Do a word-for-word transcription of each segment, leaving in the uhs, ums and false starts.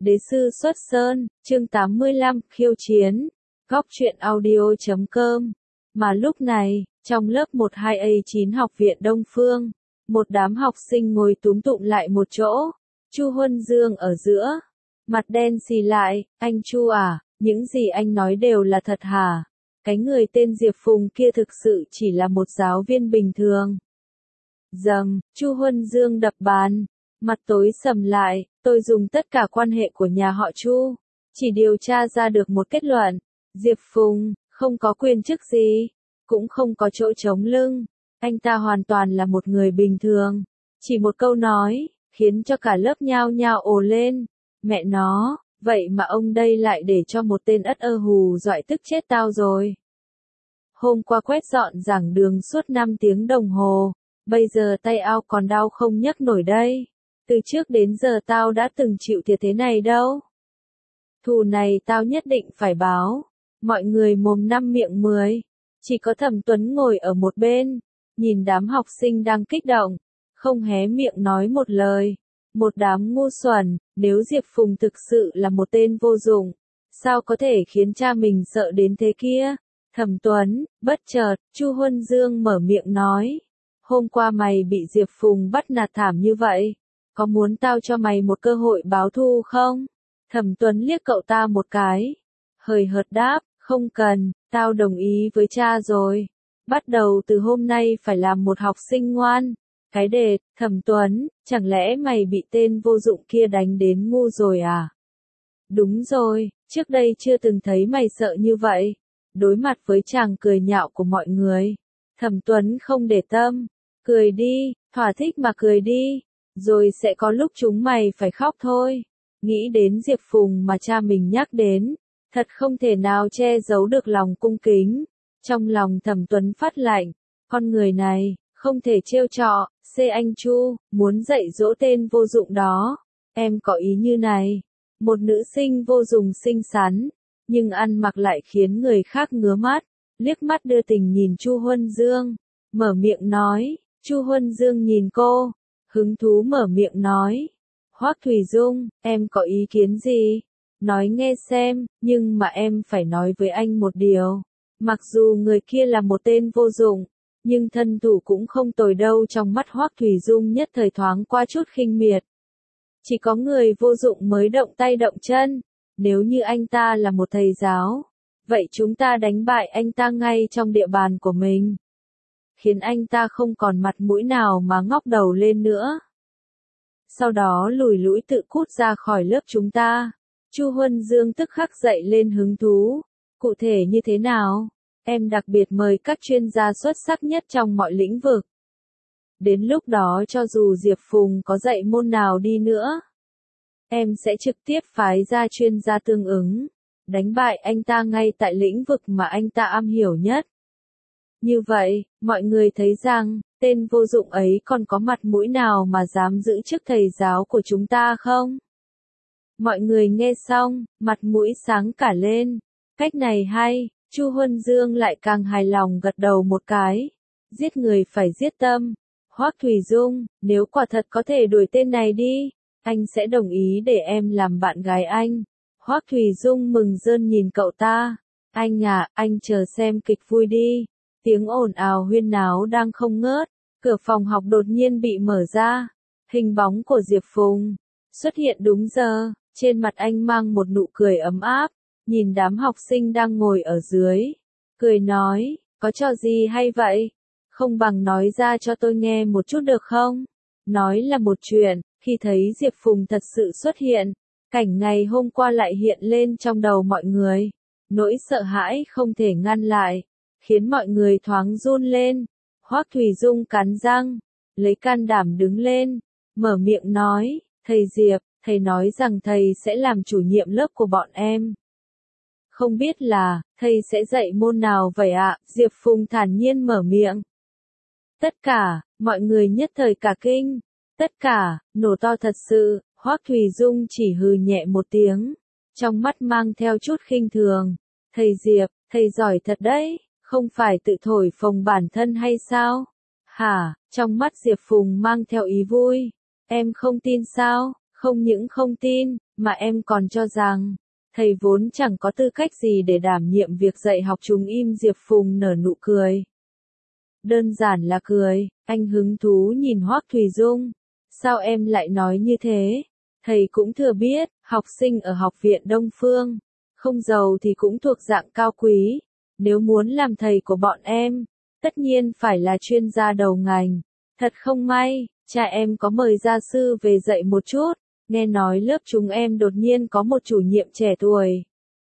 Đế sư xuất sơn, chương tám mươi lăm, khiêu chiến, góc truyện audio chấm com. Mà lúc này, trong lớp một hai A chín học viện Đông Phương, một đám học sinh ngồi túm tụm lại một chỗ, Chu Huân Dương ở giữa, mặt đen xì lại, anh Chu à, những gì anh nói đều là thật hả? Cái người tên Diệp Phùng kia thực sự chỉ là một giáo viên bình thường. Dầm, Chu Huân Dương đập bàn, mặt tối sầm lại, tôi dùng tất cả quan hệ của nhà họ Chu, chỉ điều tra ra được một kết luận, Diệp Phùng, không có quyền chức gì, cũng không có chỗ chống lưng, anh ta hoàn toàn là một người bình thường. Chỉ một câu nói, khiến cho cả lớp nhao nhao ồ lên, mẹ nó, vậy mà ông đây lại để cho một tên ất ơ hù dọa tức chết tao rồi. Hôm qua quét dọn giảng đường suốt năm tiếng đồng hồ, bây giờ tay ao còn đau không nhấc nổi đây. Từ trước đến giờ tao đã từng chịu thiệt thế này đâu. Thù này tao nhất định phải báo. Mọi người mồm năm miệng mười. Chỉ có Thẩm Tuấn ngồi ở một bên, nhìn đám học sinh đang kích động, không hé miệng nói một lời. Một đám ngu xuẩn, nếu Diệp Phùng thực sự là một tên vô dụng, sao có thể khiến cha mình sợ đến thế kia? Thẩm Tuấn, bất chợt, Chu Huân Dương mở miệng nói. Hôm qua mày bị Diệp Phùng bắt nạt thảm như vậy. Có muốn tao cho mày một cơ hội báo thù không? Thẩm Tuấn liếc cậu ta một cái. Hời hợt đáp, không cần, tao đồng ý với cha rồi. Bắt đầu từ hôm nay phải làm một học sinh ngoan. Cái đề, Thẩm Tuấn, chẳng lẽ mày bị tên vô dụng kia đánh đến ngu rồi à? Đúng rồi, trước đây chưa từng thấy mày sợ như vậy. Đối mặt với chàng cười nhạo của mọi người, Thẩm Tuấn không để tâm. Cười đi, thỏa thích mà cười đi. Rồi sẽ có lúc chúng mày phải khóc thôi. Nghĩ đến Diệp Phùng mà cha mình nhắc đến, thật không thể nào che giấu được lòng cung kính. Trong lòng Thẩm Tuấn phát lạnh, con người này, không thể trêu trọ. Xê anh Chu, muốn dạy dỗ tên vô dụng đó. Em có ý như này, một nữ sinh vô dụng xinh xắn, nhưng ăn mặc lại khiến người khác ngứa mắt. Liếc mắt đưa tình nhìn Chu Huân Dương, mở miệng nói. Chu Huân Dương nhìn cô, hứng thú mở miệng nói. Hoắc Thủy Dung, em có ý kiến gì? Nói nghe xem, nhưng mà em phải nói với anh một điều. Mặc dù người kia là một tên vô dụng, nhưng thân thủ cũng không tồi đâu. Trong mắt Hoắc Thủy Dung nhất thời thoáng qua chút khinh miệt. Chỉ có người vô dụng mới động tay động chân. Nếu như anh ta là một thầy giáo, vậy chúng ta đánh bại anh ta ngay trong địa bàn của mình. Khiến anh ta không còn mặt mũi nào mà ngóc đầu lên nữa. Sau đó lùi lũi tự cút ra khỏi lớp chúng ta. Chu Huân Dương tức khắc dậy lên hứng thú. Cụ thể như thế nào? Em đặc biệt mời các chuyên gia xuất sắc nhất trong mọi lĩnh vực. Đến lúc đó cho dù Diệp Phùng có dạy môn nào đi nữa, em sẽ trực tiếp phái ra chuyên gia tương ứng, đánh bại anh ta ngay tại lĩnh vực mà anh ta am hiểu nhất. Như vậy, mọi người thấy rằng, tên vô dụng ấy còn có mặt mũi nào mà dám giữ chức thầy giáo của chúng ta không? Mọi người nghe xong, mặt mũi sáng cả lên. Cách này hay, Chu Huân Dương lại càng hài lòng gật đầu một cái. Giết người phải giết tâm. Hoắc Thủy Dung, nếu quả thật có thể đuổi tên này đi, anh sẽ đồng ý để em làm bạn gái anh. Hoắc Thủy Dung mừng rơn nhìn cậu ta. Anh à, anh chờ xem kịch vui đi. Tiếng ồn ào huyên náo đang không ngớt, cửa phòng học đột nhiên bị mở ra. Hình bóng của Diệp Phùng xuất hiện đúng giờ, trên mặt anh mang một nụ cười ấm áp, nhìn đám học sinh đang ngồi ở dưới. Cười nói, có trò gì hay vậy? Không bằng nói ra cho tôi nghe một chút được không? Nói là một chuyện, khi thấy Diệp Phùng thật sự xuất hiện, cảnh ngày hôm qua lại hiện lên trong đầu mọi người. Nỗi sợ hãi không thể ngăn lại, khiến mọi người thoáng run lên. Hoắc Thủy Dung cắn răng, lấy can đảm đứng lên, mở miệng nói, thầy Diệp, thầy nói rằng thầy sẽ làm chủ nhiệm lớp của bọn em. Không biết là, thầy sẽ dạy môn nào vậy ạ? Diệp Phùng thản nhiên mở miệng. Tất cả, mọi người nhất thời cả kinh. Tất cả, nổ to thật sự. Hoắc Thủy Dung chỉ hừ nhẹ một tiếng, trong mắt mang theo chút khinh thường. Thầy Diệp, thầy giỏi thật đấy. Không phải tự thổi phồng bản thân hay sao? Hả, trong mắt Diệp Phùng mang theo ý vui. Em không tin sao? Không những không tin, Mà em còn cho rằng, thầy vốn chẳng có tư cách gì để đảm nhiệm việc dạy học chúng im. Diệp Phùng nở nụ cười. Đơn giản là cười, anh hứng thú nhìn Hoắc Thùy Dung. Sao em lại nói như thế? Thầy cũng thừa biết, học sinh ở học viện Đông Phương, không giàu thì cũng thuộc dạng cao quý. Nếu muốn làm thầy của bọn em, tất nhiên phải là chuyên gia đầu ngành. Thật không may, cha em có mời gia sư về dạy một chút, nghe nói lớp chúng em đột nhiên có một chủ nhiệm trẻ tuổi.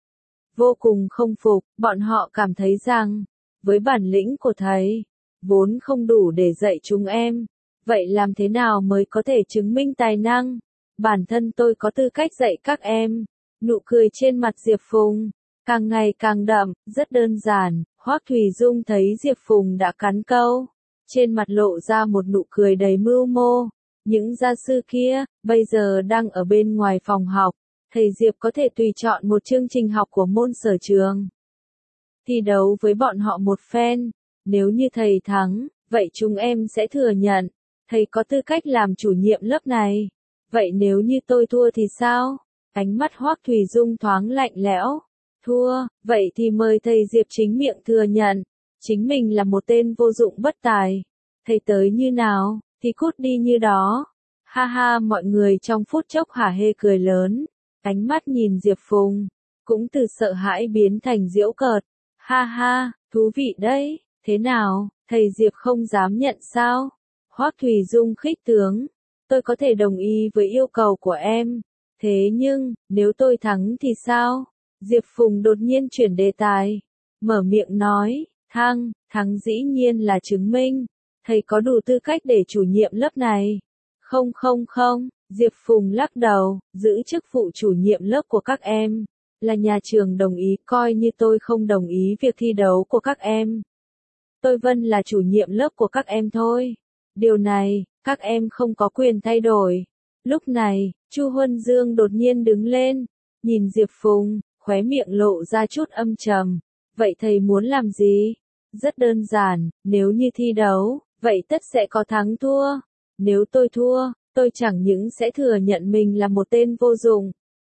Vô cùng không phục, bọn họ cảm thấy rằng, với bản lĩnh của thầy, vốn không đủ để dạy chúng em. Vậy làm thế nào mới có thể chứng minh tài năng? Bản thân tôi có tư cách dạy các em. Nụ cười trên mặt Diệp Phùng càng ngày càng đậm, rất đơn giản. Hoắc Thùy Dung thấy Diệp Phùng đã cắn câu, trên mặt lộ ra một nụ cười đầy mưu mô. Những gia sư kia, bây giờ đang ở bên ngoài phòng học. Thầy Diệp có thể tùy chọn một chương trình học của môn sở trường, thi đấu với bọn họ một phen. Nếu như thầy thắng, vậy chúng em sẽ thừa nhận, thầy có tư cách làm chủ nhiệm lớp này. Vậy nếu như tôi thua thì sao? Ánh mắt Hoắc Thùy Dung thoáng lạnh lẽo. Thua, vậy thì mời thầy Diệp chính miệng thừa nhận, chính mình là một tên vô dụng bất tài. Thầy tới như nào, thì cút đi như đó. Ha ha, mọi người trong phút chốc hả hê cười lớn. Ánh mắt nhìn Diệp Phùng, cũng từ sợ hãi biến thành giễu cợt. Ha ha, thú vị đấy, thế nào, thầy Diệp không dám nhận sao? Hoắc Thùy Dung khích tướng, tôi có thể đồng ý với yêu cầu của em. Thế nhưng, nếu tôi thắng thì sao? Diệp Phùng đột nhiên chuyển đề tài, mở miệng nói, thăng, thắng dĩ nhiên là chứng minh, thầy có đủ tư cách để chủ nhiệm lớp này. Không không không, Diệp Phùng lắc đầu, giữ chức vụ chủ nhiệm lớp của các em, là nhà trường đồng ý, coi như tôi không đồng ý việc thi đấu của các em. Tôi Vân là chủ nhiệm lớp của các em thôi. Điều này, các em không có quyền thay đổi. Lúc này, Chu Huân Dương đột nhiên đứng lên, nhìn Diệp Phùng, khóe miệng lộ ra chút âm trầm. Vậy thầy muốn làm gì? Rất đơn giản, nếu như thi đấu, vậy tất sẽ có thắng thua. Nếu tôi thua, tôi chẳng những sẽ thừa nhận mình là một tên vô dụng,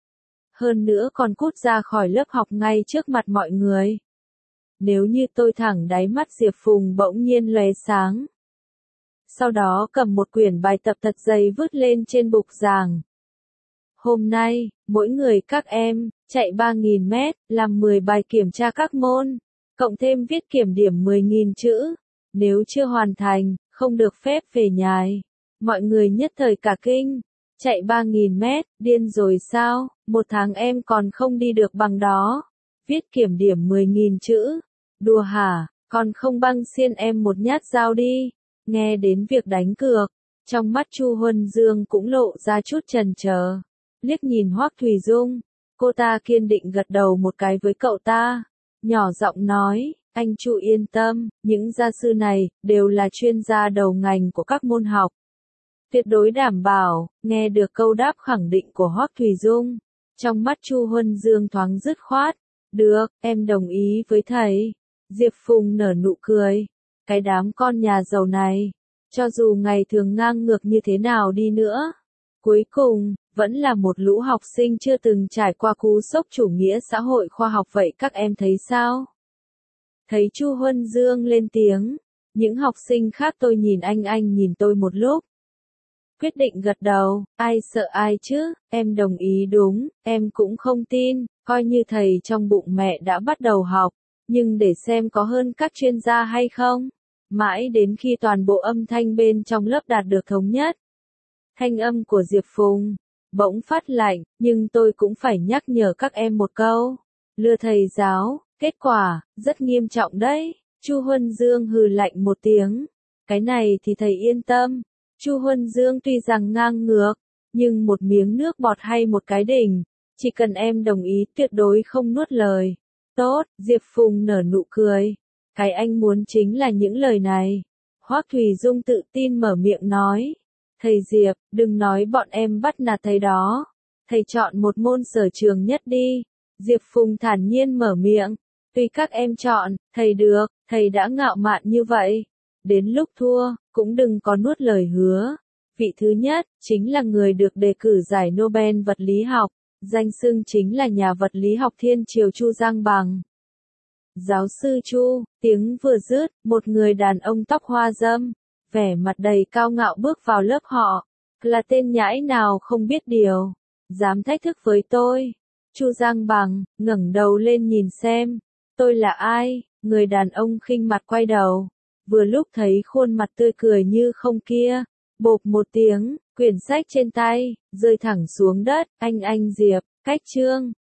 hơn nữa còn cút ra khỏi lớp học ngay trước mặt mọi người. Nếu như tôi thẳng, đáy mắt Diệp Phùng bỗng nhiên lóe sáng. Sau đó cầm một quyển bài tập thật dày vứt lên trên bục giảng. Hôm nay, mỗi người các em, chạy ba nghìn mét, làm mười bài kiểm tra các môn, cộng thêm viết kiểm điểm mười nghìn chữ. Nếu chưa hoàn thành, không được phép về nhà. Mọi người nhất thời cả kinh. Chạy ba nghìn mét, điên rồi sao? Một tháng em còn không đi được bằng đó. Viết kiểm điểm mười nghìn chữ. Đùa hả? Còn không băng xiên em một nhát dao đi. Nghe đến việc đánh cược, trong mắt Chu Huân Dương cũng lộ ra chút chần chờ. Liếc nhìn Hoắc Thùy Dung, cô ta kiên định gật đầu một cái với cậu ta, nhỏ giọng nói, anh Chu yên tâm, những gia sư này đều là chuyên gia đầu ngành của các môn học. Tuyệt đối đảm bảo. Nghe được câu đáp khẳng định của Hoắc Thùy Dung, trong mắt Chu Huân Dương thoáng dứt khoát. Được, em đồng ý với thầy. Diệp Phùng nở nụ cười. Cái đám con nhà giàu này, cho dù ngày thường ngang ngược như thế nào đi nữa, cuối cùng, vẫn là một lũ học sinh chưa từng trải qua cú sốc chủ nghĩa xã hội khoa học. Vậy các em thấy sao? Thấy Chu Huân Dương lên tiếng, những học sinh khác tôi nhìn anh anh nhìn tôi một lúc. Quyết định gật đầu, ai sợ ai chứ, em đồng ý đúng, em cũng không tin, coi như thầy trong bụng mẹ đã bắt đầu học, nhưng để xem có hơn các chuyên gia hay không. Mãi đến khi toàn bộ âm thanh bên trong lớp đạt được thống nhất, thanh âm của Diệp Phùng bỗng phát lạnh, nhưng tôi cũng phải nhắc nhở các em một câu. Lừa thầy giáo, kết quả, rất nghiêm trọng đấy. Chu Huân Dương hừ lạnh một tiếng. Cái này thì thầy yên tâm. Chu Huân Dương tuy rằng ngang ngược, nhưng một miếng nước bọt hay một cái đỉnh, chỉ cần em đồng ý tuyệt đối không nuốt lời. Tốt, Diệp Phùng nở nụ cười. Cái anh muốn chính là những lời này. Hoắc Thùy Dung tự tin mở miệng nói. Thầy Diệp, đừng nói bọn em bắt nạt thầy đó. Thầy chọn một môn sở trường nhất đi. Diệp Phùng thản nhiên mở miệng. Tùy các em chọn, thầy được, thầy đã ngạo mạn như vậy. Đến lúc thua, cũng đừng có nuốt lời hứa. Vị thứ nhất, chính là người được đề cử giải Nobel vật lý học. danh xưng chính là nhà vật lý học thiên triều Chu Giang Bằng. Giáo sư Chu, tiếng vừa dứt, một người đàn ông tóc hoa râm, vẻ mặt đầy cao ngạo bước vào lớp họ. Là tên nhãi nào không biết điều, dám thách thức với tôi. Chu Giang Bằng ngẩng đầu lên nhìn xem, tôi là ai? Người đàn ông khinh mặt quay đầu, vừa lúc thấy khuôn mặt tươi cười như không kia, bộp một tiếng, quyển sách trên tay rơi thẳng xuống đất. Anh anh Diệp, cách chương